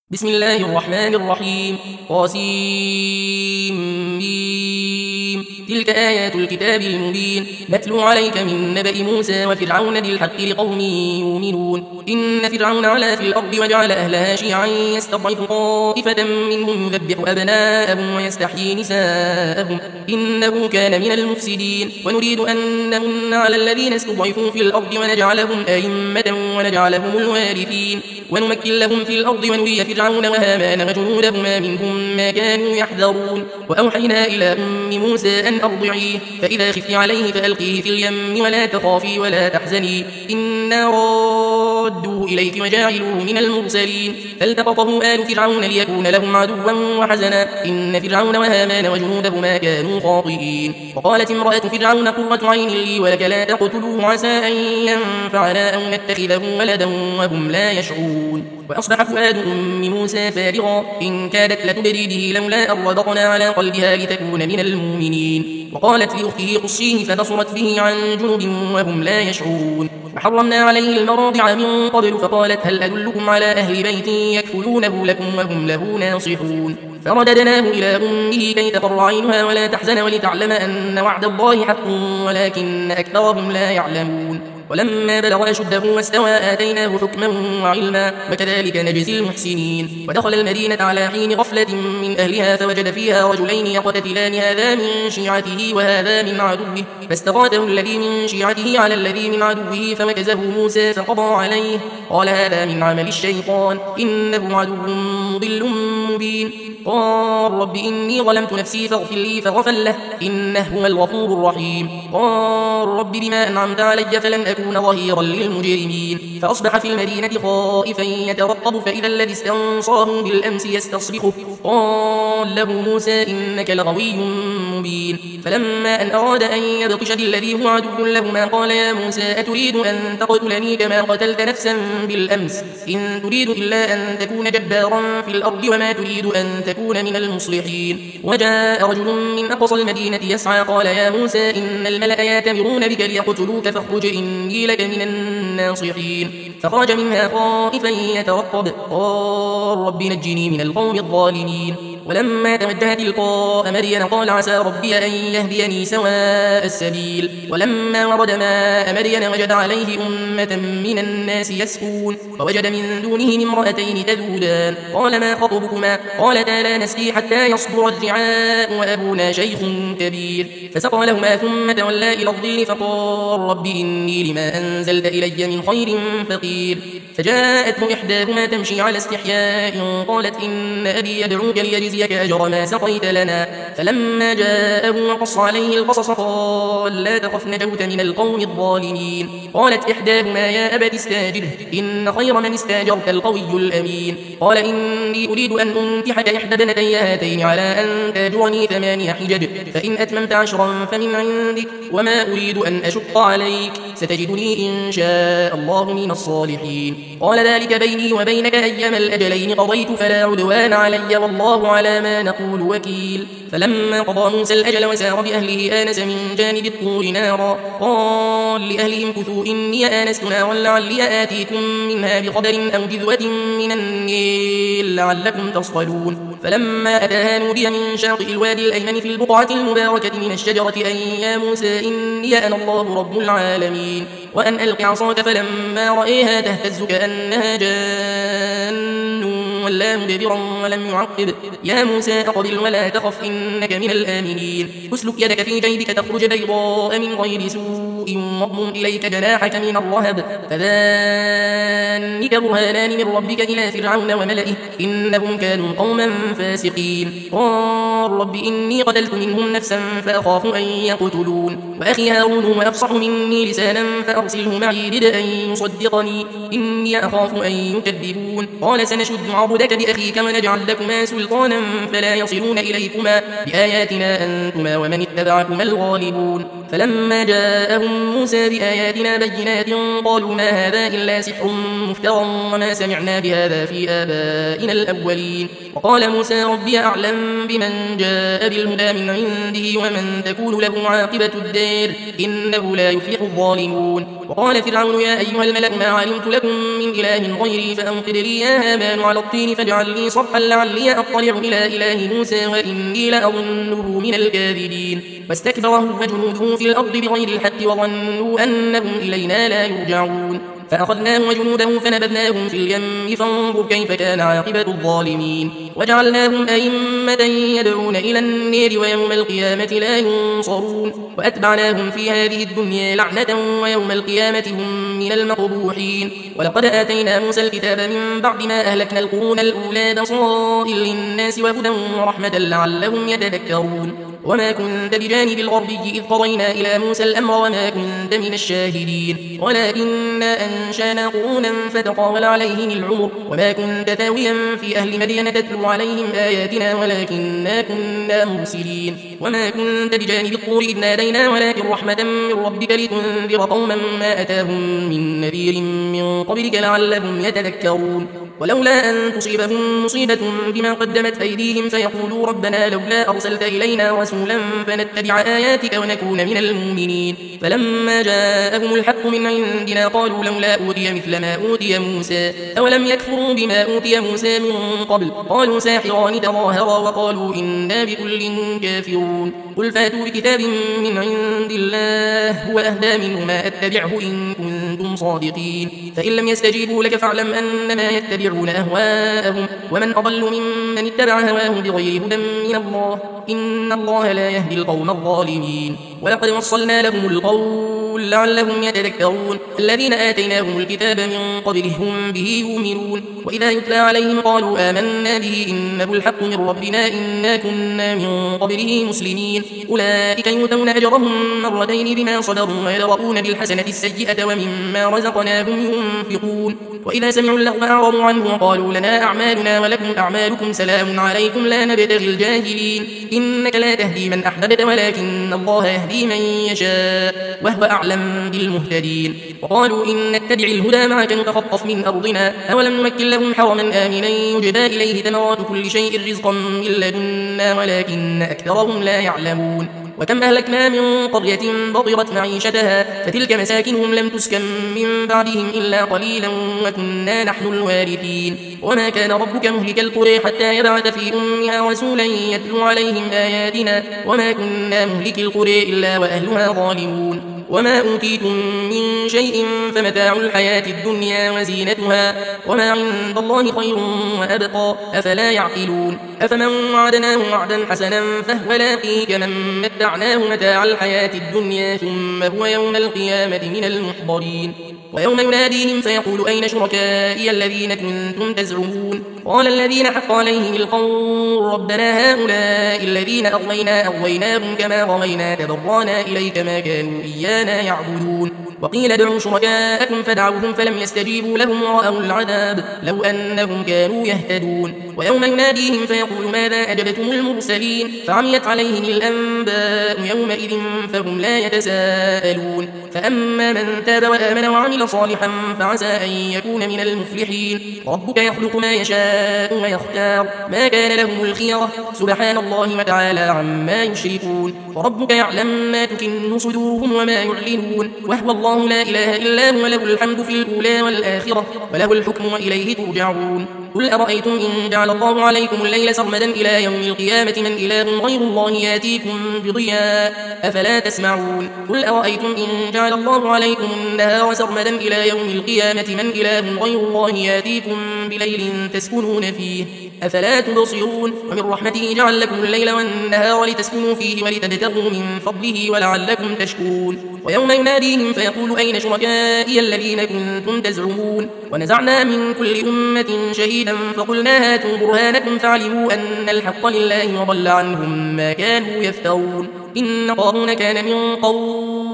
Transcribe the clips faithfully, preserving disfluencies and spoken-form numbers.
بسم الله الرحمن الرحيم قاسم تلك آيات الكتاب المبين نتلو عليك من نبأ موسى وفرعون بالحق لقوم يؤمنون إن فرعون علا في الأرض وجعل أهلها شيعا يستضعف طائفة منهم يذبح أبناءهم ويستحيي نساءهم إنه كان من المفسدين ونريد أن نمن على الذين استضعفوا في الأرض ونجعلهم أئمة ونجعلهم الوارثين ونمكن لهم في الأرض ونري فرعون وهامان وجنودهما منهم ما كانوا يحذرون وأوحينا إلى أم موسى أن أرضعيه فإذا خفي عليه فألقيه في اليم ولا تخافي ولا تحزني إنا رادوه إليك وجاعلوه من المرسلين فالتقطه آل فرعون ليكون لهم عدوا وحزنا إن فرعون وهامان وجنودهما كانوا خاطئين وقالت امرأة فرعون قرة عين لي ولك لا تقتلوه عسى أن ينفعنا أو نتخذه ولدا وهم لا يشعرون وأصبح فؤاد أم موسى فارغا إن كادت لتبدي به لولا أن ربطنا على قلبها لتكون من المؤمنين وقالت لأخته قصيه فبصرت به عن جنب وهم لا يشعرون وحرمنا عليه المراضع من قبل فقالت هل أدلكم على أهل بيت يكفلونه لكم وهم له ناصحون فرددناه إلى أمه كي تقر عينها ولا تحزن ولتعلم أن وعد الله حق ولكن أكثرهم لا يعلمون ولما بلغ أشده واستوى آتيناه حكما وعلما وكذلك نجزي المحسنين ودخل المدينة على حين غفلة من أهلها فوجد فيها رجلين يقتتلان هذا من شيعته وهذا من عدوه فاستغاثه الذي من شيعته على الذي من عدوه فوكزه موسى فقضى عليه قال هذا من عمل الشيطان إنه عدو مضل مبين قال رب إني ظلمت نفسي فاغفر لي فغفر له إنه هو الغفور الرحيم قال رب بما أنعمت علي فلن أكون ظهيرا للمجرمين فأصبح في المدينة خائفا يترقب فإذا الذي استنصاه بالأمس يستصرخه قال له موسى إنك لغوي مبين فلما أن أراد أن يبطش بالذي هو عدو لهما قال يا موسى أتريد أن تقتلني كما قتلت نفسا بالأمس إن تريد إلا أن تكون جبارا في الأرض وما تريد أن تكون من المصلحين وجاء رجل من أقصى المدينة يسعى قال يا موسى إن الملأ يأتمرون بك ليقتلوك فاخرج إني لك من الناصحين فخرج منها خائفا يترقب قال رب نجني من القوم الظالمين ولما توجه تلقاء مدين قال عسى ربي أن يهديني سواء السبيل ولما ورد ماء مدين وجد عليه أمة من الناس يسقون ووجد من دونهم امرأتين تذودان قال ما خطبكما قالتا لا نسقي حتى يصدر الرعاء وأبونا شيخ كبير فسقى لهما ثم تولى إلى الظل فقال رب إني لما أنزلت إلي من خير فقير فجاءته إحداهما تمشي على استحياء قالت إن أبي يدعوك ليجزيك أجر ما سقيت لنا فلما جاءه وقص عليه القصص قال لا تخف نجوت من القوم الظالمين قالت إحداهما يا أبت استاجره إن خير من استاجرت القوي الأمين قال إني أريد أن أنكحك إحدى بنتي هاتين على أن تاجرني ثمانية حجج فإن أتممت عشرا فمن عندك وما أريد أن أشق عليك ستجدني إن شاء الله من الصالحين قال ذلك بيني وبينك أيما الأجلين قضيت فلا عدوان علي والله على ما نقول وكيل فلما قضى موسى الأجل وسار بأهله آنس من جانب الطور نارا قال لأهلهم كثوا إني آنست نارا لعلي آتيكم منها بخبر أو جذوة من النيل لعلكم تصطلون فلما أتاها نودي من شاطئ الوادي الأيمن في البقعة المباركة من الشجرة أن يا موسى إني أنا الله رب العالمين وأن ألق عصاك فلما رأيها تهتز كأنها جان ولا مدبرا ولم يعقب يا موسى أقبل ولا تخف إنك من الآمنين اسلك يدك في جيبك تخرج بيضاء من غير سوء واضمم إليك جناحك من الرهب فذلك برهانان من ربك إلى فرعون وملئه إنهم كانوا قوما فاسقين قال رب إني قتلت منهم نفسا فأخاف أن يقتلون وأخي هارون وأفصح مني لسانا فأرسله معي رد أن يصدقني إني أخاف أن يكذبون قال سنشد عضدك بأخيك ونجعل لكما سلطانا فلا يصلون إليكما بآياتنا أنتما ومن اتبعكما الغالبون فلما جاءهم موسى بآياتنا بينات قالوا ما هذا إلا سحر مفترى وما سمعنا بهذا في آبائنا الأولين. وقال موسى ربي أعلم بمن جاء بالهدى من عنده ومن تكون له عاقبة الدار إنه لا يفلح الظالمون. وقال فرعون يا أيها الملأ ما علمت لكم من إله غيري فأوقد لي يا هامان على الطين فاجعل لي صرحا لعلي أطلع إلى إله موسى وإني لأظنه من الكاذبين. واستكبر هو وجنوده في الأرض بغير الحق وظنوا أنهم إلينا لا يرجعون. فأخذناه وجنوده فنبذناهم في اليم فانظر كيف كان عاقبة الظالمين. وجعلناهم أئمة يدعون إلى النار ويوم القيامة لا ينصرون. وأتبعناهم في هذه الدنيا لعنة ويوم القيامة هم من المقبوحين. ولقد آتينا موسى الكتاب من بعد ما أهلكنا القرون الأولى بصائر للناس وهدى ورحمة لعلهم يتذكرون. وما كنت بجانب الغربي إذ قضينا إلى موسى الأمر وما كنت من الشاهدين ولكننا أنشانا قرونا فتطاول عليهم العمر وما كنت ثاويا في أهل مدين تتلو عليهم آياتنا ولكننا كنا مرسلين. وما كنت بجانب الطور إذ نادينا ولكن رحمة من ربك لتنذر قوما ما أتاهم من نذير من قبلك لعلهم يتذكرون. ولولا أن تصيبهم مصيبة بما قدمت أيديهم فيقولوا ربنا لولا أرسلت إلينا رسولا فنتبع آياتك ونكون من المؤمنين. فلما جاءهم الحق من عندنا قالوا لولا أوتي مثل ما أوتي موسى أولم يكفروا بما أوتي موسى من قبل قالوا ساحران تظاهرا وقالوا إنا بكل كافرون. قل فاتوا بكتاب من عند الله هو أهدى منهما أتبعه إن كنتم صادقين. فإن لم يستجيبوا لك فاعلم أنما يتبعون أهواءهم ومن أضل ممن اتبع هواه بغير هدى من الله إن الله لا يهدي القوم الظالمين. ولقد وصلنا لهم القول لعلهم يتذكرون. الذين آتيناهم الكتاب من قبله هم به يؤمنون وإذا يتلى عليهم قالوا آمنا به إنه الحق من ربنا إنا كنا من قبله مسلمين. أولئك يؤتون أجرهم مرتين بما صبروا ويدرؤون بالحسنة السيئة ومما رزقناهم ينفقون. وإذا سمعوا اللغو أعرضوا عنه وقالوا لنا أعمالنا ولكم أعمالكم سلام عليكم لا نبتغي الجاهلين. إنك لا تهدي من أحببت ولكن الله يهدي من يشاء وهو أعلم بالمهتدين. وقالوا إن نتبع الهدى معك نتخطف من أرضنا أولم نمكن لهم حرما آمنا يجبى إليه ثمرات كل شيء رزقا من لدنا ولكن أكثرهم لا يعلمون. وكم أهلكنا من قرية بطرت معيشتها فتلك مساكنهم لم تسكن من بعدهم إلا قليلا وكنا نحن الوارثين. وما كان ربك مهلك القرى حتى يبعث في أمها رسولا يتلو عليهم آياتنا وما كنا مهلك القرى إلا وأهلها ظالمون. وما أوتيتم من شيء فمتاع الحياة الدنيا وزينتها وما عند الله خير وأبقى أفلا يعقلون. أفمن وعدناه وعدا حسنا فهو لاقيه كمن متعناه متاع الحياة الدنيا ثم هو يوم القيامة من المحضرين. ويوم يناديهم فيقول أين شركائي الذين كنتم تزعمون قال الذين حق عليهم القول ربنا هؤلاء الذين أغوينا أغويناهم كما غوينا تبرانا إليك ما كانوا إيانا يعبدون. وقيل ادعوا شركاءكم فدعوهم فلم يستجيبوا لهم ورأوا العذاب لو أنهم كانوا يهتدون. ويوم يناديهم فيقول ماذا أجبتم المرسلين فعميت عليهم الأنباء يومئذ فهم لا يتساءلون. فأما من تاب وآمن وعمل صالحا فعسى أن يكون من المفلحين. ربك يخلق ما يشاء ويختار ما كان لهم الخيرة سبحان الله وتعالى عما يشركون. وربك يعلم ما تكن صدورهم وما يعلنون وهو الله لا إله إلا هو له الحمد في الأولى والآخرة وله الحكم وإليه ترجعون. قل أرأيتم إن جعل الله عليكم الليل سرمدا إلى يوم القيامة من إله غير الله ياتيكم بضياء أفلا تسمعون. قل أرأيتم إن جعل الله عليكم النهار سرمدا إلى يوم القيامة من إله غير الله ياتيكم بليل تسكنون فيه أفلا تبصرون. ومن رحمته جعل لكم الليل والنهار لتسكنوا فيه ولتبتغوا من فضله ولعلكم تشكرون. ويوم يناديهم فيقول أين شركائي الذين كنتم تزعمون ونزعنا من كل أمة شهيدا فقلنا هاتوا برهانكم فعلموا أن الحق لله وضل عنهم ما كانوا يفترون. إن قارون كان من قوم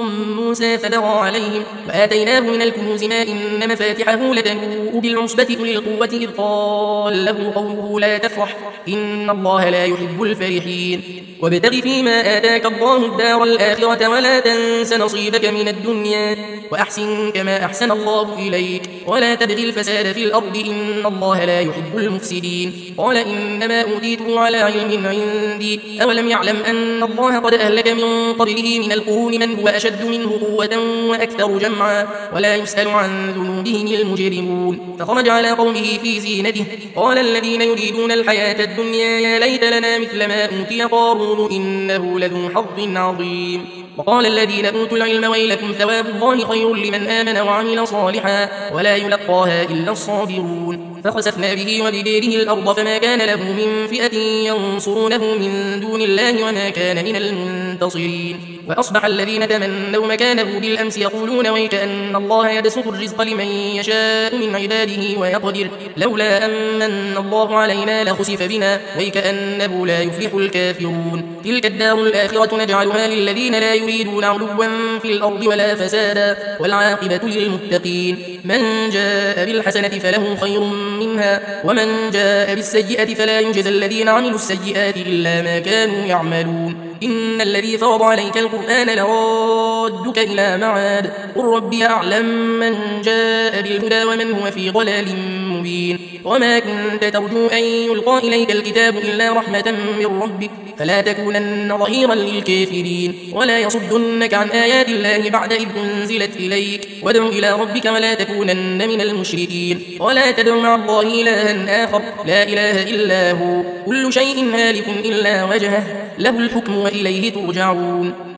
موسى فبغى عليهم وآتيناه من الكنوز ما إن مفاتحه لتنوء بالعصبة أولي القوة إذ قال له قومه لا تفرح إن الله لا يحب الفرحين وابتغ فيما آتاك الله الدار الآخرة ولا تنس نصيبك من الدنيا وأحسن كما أحسن الله إليك ولا تبغ الفساد في الأرض إن الله لا يحب المفسدين قال إنما أوتيته على علم عندي أولم يعلم أن الله قد أهلك من قبله من القرون من هو أشد منه قوة وأكثر جمعا ولا يسأل عن ذنوبهم المجرمون فخرج على قومه في زينته قال الذين يريدون الحياة الدنيا يا ليت لنا مثل ما أوتي قارون إنه لذو حظ عظيم وقال الذين أوتوا العلم ويلكم ثواب الله خير لمن آمن وعمل صالحا ولا يلقاها إلا الصابرون فخسفنا به وبداره الأرض فما كان له من فئة ينصرونه من دون الله وما كان من المنتصرين وأصبح الذين تمنوا مكانه بالأمس يقولون ويك أن الله يبسط الرزق لمن يشاء من عباده ويقدر لولا أمن الله علينا لخسف بنا ويك أنه لا يفلح الكافرون تلك الدار الآخرة نجعلها للذين لا يريدون علوا في الأرض ولا فسادا والعاقبة للمتقين من جاء بالحسنة فله خير منها ومن جاء بالسيئة فلا يجزى الذين عملوا السيئات إلا ما كانوا يعملون إن الذي فرض عليك القرآن لرادك إلى معاد قل ربي أعلم من جاء بالهدى ومن هو في ضلال مبين وما كنت ترجو أن يلقى إليك الكتاب إلا رحمة من ربك فلا تكونن ظهيرا للكافرين ولا يصدنك عن آيات الله بعد إذ أنزلت إليك وادع إلى ربك ولا تكونن من المشركين ولا تدع مع الله إلها آخر لا إله إلا هو كل شيء هالك إلا وجهه له الحكم وإليه ترجعون